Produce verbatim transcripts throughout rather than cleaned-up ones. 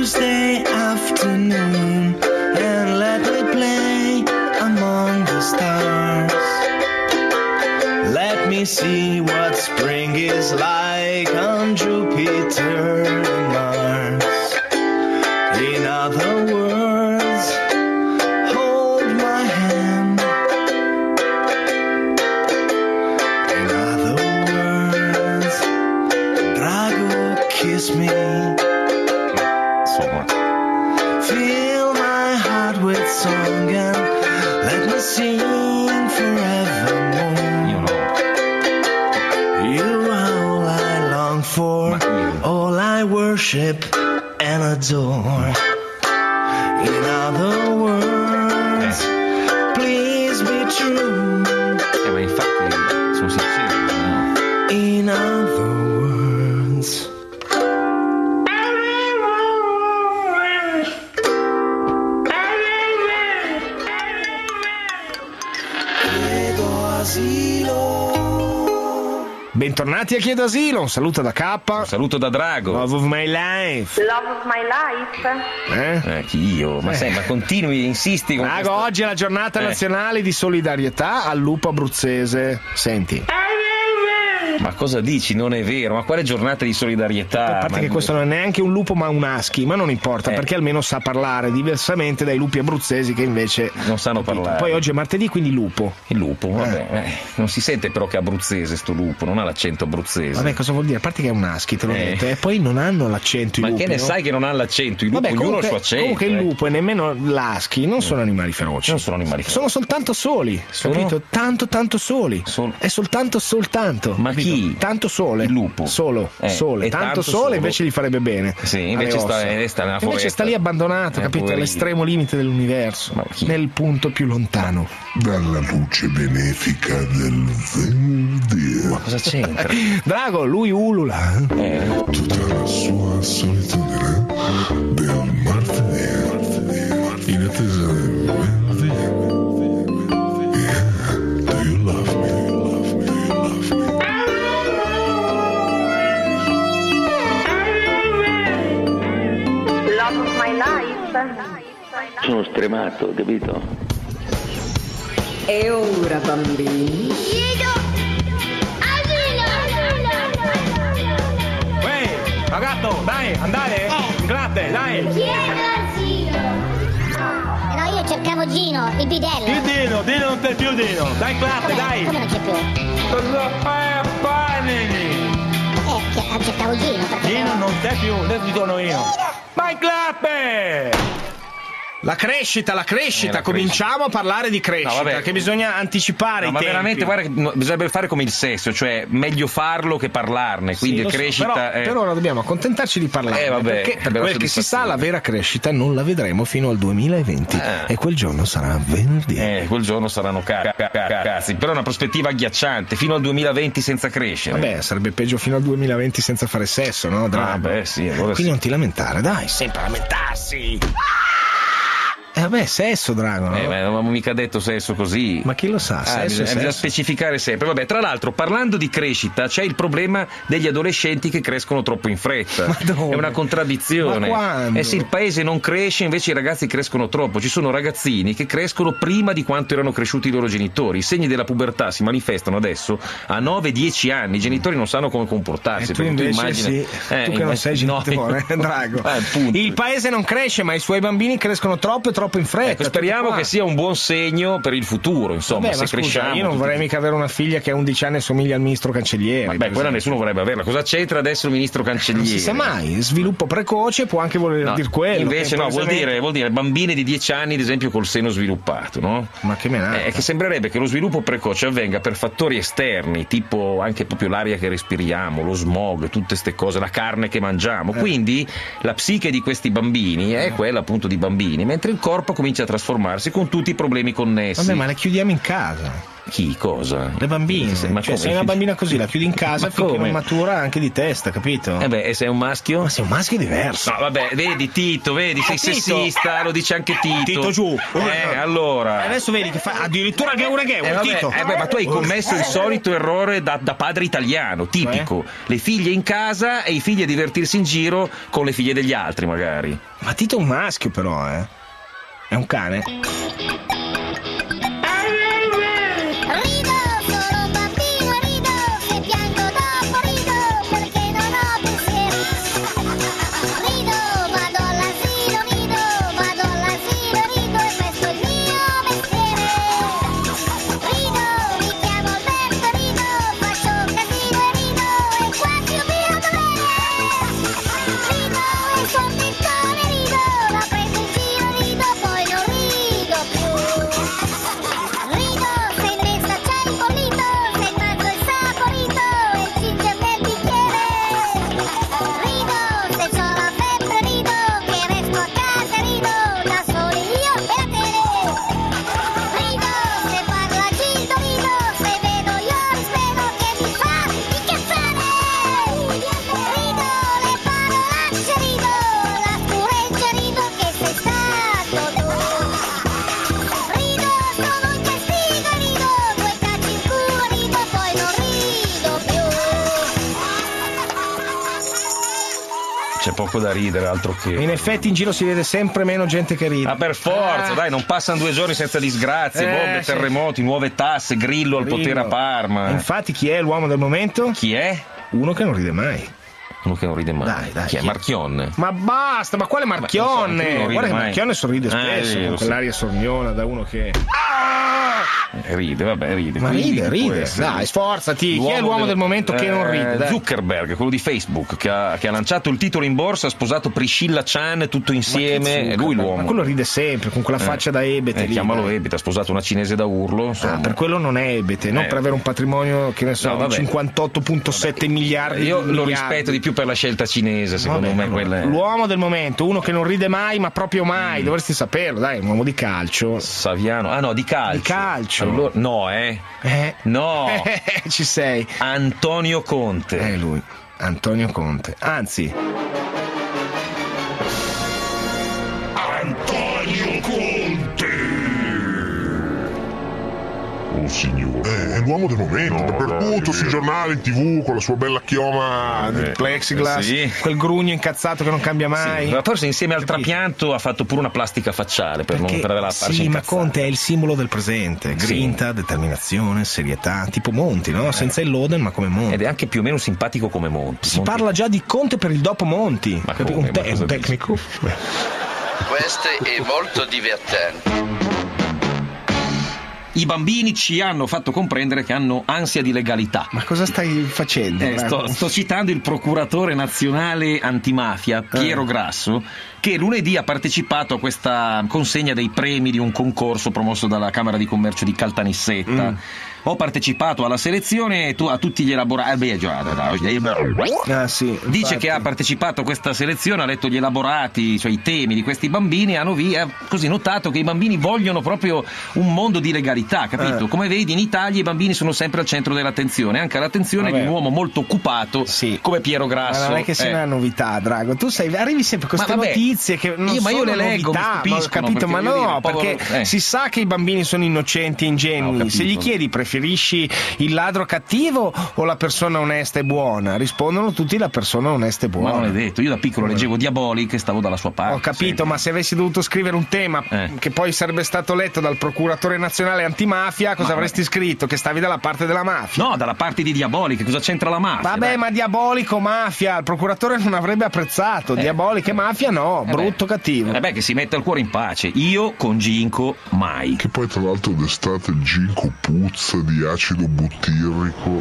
Tuesday afternoon and let me play among the stars. Let me see what spring is like on Jupiter and Mars. In other words, hold my hand. In other words, Drago, kiss me. Fill my heart with song and let me sing forevermore. Io no. You are all I long for, all I worship and adore. In other words, eh. please be true. Eh, ma infatti sono sincero, no? In other words. Bentornati a Chiedo Asilo, un saluto da K. Un saluto da Drago. Love of my life. Love of my life. Eh? Eh, chi io? Ma, Eh. sai, ma continui, insisti con Drago, questo... oggi è la giornata Eh. nazionale di solidarietà al lupo abruzzese. Senti. Ma cosa dici? Non è vero. Ma quale giornata di solidarietà? A parte Ma- che questo non è neanche un lupo ma un husky, ma non importa Eh. perché almeno sa parlare, diversamente dai lupi abruzzesi che invece Non sanno parlare. Poi oggi è martedì, quindi lupo. Il lupo, vabbè, eh, non si sente però che è abruzzese sto lupo, non ha l'accento abruzzese. Vabbè, cosa vuol dire? A parte che è un husky, te l'ho Eh. detto, e poi non hanno l'accento i Ma lupi. che ne no? sai che non ha l'accento? Il lupo, Vabbè, ognuno ha il comunque, suo accento. comunque il eh. lupo e nemmeno l'husky non sono animali feroci. Non sono animali feroci. Sono soltanto soli, Sono? capito? Tanto tanto soli. Sol- È soltanto soltanto. Ma capito? chi? Tanto sole. Il lupo. Solo, Eh, sole. e Tanto, tanto sole solo. invece gli farebbe bene. Sì, invece alle sta- ossa. eh, sta nella Invece foresta. sta lì abbandonato, Eh, capito? poverino. All'estremo limite dell'universo. Ma chi? Nel punto più lontano. Dalla luce benefica del venerdì. Ma cosa c'entra? Drago, lui ulula. Eh, Tutta la sua solitudine del martedì. In attesa del venerdì. Yeah, do you love me? Love me, love me. Love of my life. Sono stremato, capito? E ora, bambini, Ehi, ragazzo, dai, andare. Grazie, dai. No, io cercavo Gino, il bidello. Chi Dino? Dino non c'è più Dino. Dai, classe, dai. Come non c'è più? Cosa fai a fare? Eh, che- cercavo Gino perché... Dino non c'è più, adesso ti sono io. Vai, clappe! La crescita, la crescita, Eh, la cominciamo a parlare di crescita, No, vabbè. che bisogna anticipare no, i ma tempi. veramente guarda che no, bisognerebbe fare come il sesso, cioè meglio farlo che parlarne, quindi Sì, lo so, crescita però è... per ora dobbiamo accontentarci di parlare, Eh, vabbè, perché per bella quel che si sa soddisfazione. la vera crescita non la vedremo fino al duemilaventi Ah. e quel giorno sarà venerdì. Eh, quel giorno saranno ca- ca- ca- cazzi, però è una prospettiva agghiacciante, fino al duemilaventi senza crescere. Vabbè, sarebbe peggio fino al duemilaventi senza fare sesso, no? Drago? Ah, beh, sì, allora Quindi sì. non ti lamentare, dai, sempre lamentarsi. Eh vabbè, sesso, Drago, no? Eh, ma non avevo mica detto sesso così. Ma chi lo sa, Ah, sesso è bisogna, bisogna sesso. specificare sempre. Vabbè, tra l'altro, parlando di crescita, c'è il problema degli adolescenti che crescono troppo in fretta. Ma dove? È una contraddizione. Ma quando? Eh sì, il paese non cresce, invece i ragazzi crescono troppo. Ci sono ragazzini che crescono prima di quanto erano cresciuti i loro genitori. I segni della pubertà si manifestano adesso a nove dieci anni. I genitori non sanno come comportarsi. E tu perché invece immagina- sì, Eh, tu che non immag- sei no, genitore, io- Drago. Eh, appunto. Il paese non cresce, ma i suoi bambini crescono troppo e troppo in fretta. Ecco, speriamo tutto qua. che sia un buon segno per il futuro, insomma, Vabbè, se ma scusa, cresciamo. io non tutti- vorrei mica avere una figlia che a undici anni somiglia al ministro cancelliere. Vabbè, per quella esempio. nessuno vorrebbe averla. Cosa c'entra adesso il ministro cancelliere? Non si sa mai, sviluppo precoce può anche voler No, dire quello. invece che no, vuol improvvisamente- dire, vuol dire bambini di dieci anni, ad esempio, col seno sviluppato, no? Ma che menata. È che sembrerebbe che lo sviluppo precoce avvenga per fattori esterni, tipo anche proprio l'aria che respiriamo, lo smog, tutte ste cose, la carne che mangiamo. Eh. Quindi la psiche di questi bambini è quella appunto di bambini, mentre il corpo comincia a trasformarsi con tutti i problemi connessi. Vabbè, ma le chiudiamo in casa. Chi? Cosa? Le bambine. Ma cioè, come? sei una bambina così, la chiudi in casa Ma finché come? non matura anche di testa, capito? Eh beh, e sei un maschio? Ma sei un maschio diverso. No, vabbè, vedi Tito, vedi, sei Tito. sessista, lo dice anche Tito. Tito giù. Eh, allora. E adesso vedi che fa addirittura gheura gheura, Eh, vabbè, Tito. eh, beh, ma tu hai commesso il solito errore da, da padre italiano, tipico. Le figlie in casa e i figli a divertirsi in giro con le figlie degli altri, magari. Ma Tito è un maschio però, eh. È un cane. Rido, sono un bambino e rido, se piango dopo rido, perché non ho pensieri. Rido, vado all'asilo nido, vado all'asilo rido, e questo è il mio mestiere. Rido, mi chiamo Alberto, rido, faccio casino e rido, e quasi un mio dovere. Rido, e son piccone rido, la prendo in giro rido, poi non rido più. Rido, se in messa c'è il bollito, se in mezzo il saporito e il ginger nel bicchiere. Rido, se c'ho la febbre rido, che resto a casa rido, da soli io e la tele. Rido, se parla Gildo rido, se vedo io risvedo che mi fa incazzare. Rido, le parolacce rido, la scureggia rido, che sei stato tu. Rido, sono in castigo rido, due calci in culo rido, poi non rido più. C'è poco da ridere, altro che. In effetti in giro si vede sempre meno gente che ride. Ma per forza, Ah. dai, non passano due giorni senza disgrazie, Eh, bombe, sì. terremoti, nuove tasse, Grillo al Grillo. potere a Parma. Infatti chi è l'uomo del momento? Chi è? Uno che non ride mai. Uno che non ride mai. Dai, dai, Chi è? chi è? Marchionne. Ma basta, ma quale Ma non so, anche lui Marchionne? non ride Guarda che mai. Marchionne sorride Eh, spesso, io con lo so. quell'aria sorniona da uno che... Eh, Ride, vabbè, ride. Ma Quindi ride, chi può ride. essere? Dai, sforzati. Chi è l'uomo del momento che non ride? Eh, Dai. Zuckerberg, quello di Facebook, che ha, che ha lanciato il titolo in borsa, ha sposato Priscilla Chan, tutto insieme. È lui l'uomo. Ma quello ride sempre, con quella faccia da ebete Eh, lì. chiamalo dai. Ebete, ha sposato una cinese da urlo. Insomma. Ah, per quello non è ebete, non Eh. per avere un patrimonio che ne so, No, vabbè. cinquantotto virgola sette miliardi Io di lo miliardi. rispetto di più per la scelta cinese, secondo Vabbè, me. allora, Quella è... l'uomo del momento, uno che non ride mai, ma proprio mai, Mm. dovresti saperlo, dai, un uomo di calcio. Saviano. Ah no, di calcio. Di calcio. Allora- no, eh. Eh. No. Ci sei. Antonio Conte. È lui, Antonio Conte. Anzi, Antonio Conte! Oh signore. Eh, è l'uomo del momento, No, dappertutto, dai, sui è vero. giornali, in tv, con la sua bella chioma di Eh, plexiglass, sì. quel grugno incazzato che non cambia mai. Sì, ma forse insieme al Capito? trapianto ha fatto pure una plastica facciale per non Perché- per averla farci sì, ma incazzare. Conte è il simbolo del presente. Grinta, determinazione, serietà, tipo Monti, no? Senza il Loden, ma come Monti. Ed è anche più o meno simpatico come Monti. Si Monti- parla già di Conte per il dopo Monti. Ma Capi- come? un, te- Ma cosa un tecnico. Questo è molto divertente. I bambini ci hanno fatto comprendere che hanno ansia di legalità. Ma cosa stai facendo? Eh, sto, sto citando il procuratore nazionale antimafia Piero Eh. Grasso, che lunedì ha partecipato a questa consegna dei premi di un concorso promosso dalla Camera di Commercio di Caltanissetta. Mm. Ho partecipato alla selezione e tu, a tutti gli elaborati. Eh, beh, già, Ah, sì, Dice infatti. che ha partecipato a questa selezione, ha letto gli elaborati, cioè i temi di questi bambini, e hanno via, così notato che i bambini vogliono proprio un mondo di legalità, capito? Eh. Come vedi in Italia i bambini sono sempre al centro dell'attenzione, anche l'attenzione Vabbè. di un uomo molto occupato Sì. come Piero Ma Grasso. non è che sia Eh. una novità, Drago. Tu sei, arrivi sempre con Ma queste vabbè, notizie che non io- ma io sono le leggo, mi novità, ma, stupiscono, capito? perché Ma voglio no, dire, povero- perché eh. si sa che i bambini sono innocenti e ingenui. No, ho Se gli capito. chiedi preferisci il ladro cattivo o la persona onesta e buona, rispondono tutti la persona onesta e Ma buona. non è detto, io da piccolo leggevo Diabolic e stavo dalla sua parte. Ho capito, sempre. ma se avessi dovuto scrivere un tema Eh. che poi sarebbe stato letto dal procuratore nazionale antimafia, cosa Ma- avresti scritto? Che stavi dalla parte della mafia? No, dalla parte di Diabolic, cosa c'entra la mafia? Vabbè, dai? ma diabolico mafia, il procuratore non avrebbe apprezzato. Diabolica e mafia no, Eh brutto beh. cattivo. Eh beh, che si metta il cuore in pace. Io con Ginko mai. Che poi tra l'altro d'estate il ginco puzza di acido butirrico.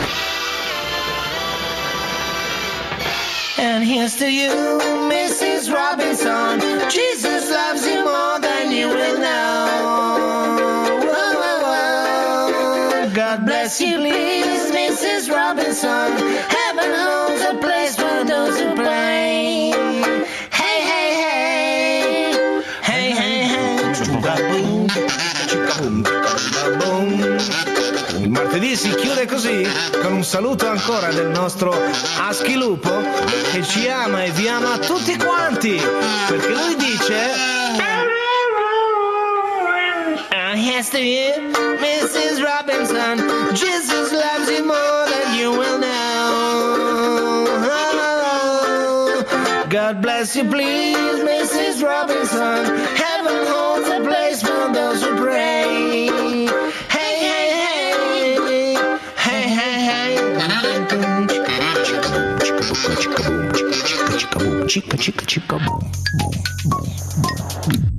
And here's to you, Missus Robinson. Jesus loves you more than you will know. Whoa, whoa, whoa. God bless you, please, Missus Robinson. Heaven holds a place for those who play. Hey, hey, hey. Hey, hey, hey. Chicka-boom, chicka-boom, chicka-boom. Vedi, si chiude così, con un saluto ancora del nostro Aschilupo, che ci ama e vi ama tutti quanti, perché lui dice... Yes to you, Missus Robinson, Jesus loves you more than you will know. God bless you, please, Missus Robinson. Heaven holds a place for those who pray. Hey, hey, hey, hey, hey, hey. Chica, chica, chica, boom, chica, chica, boom, chica, chica, chica, boom, boom, boom, boom.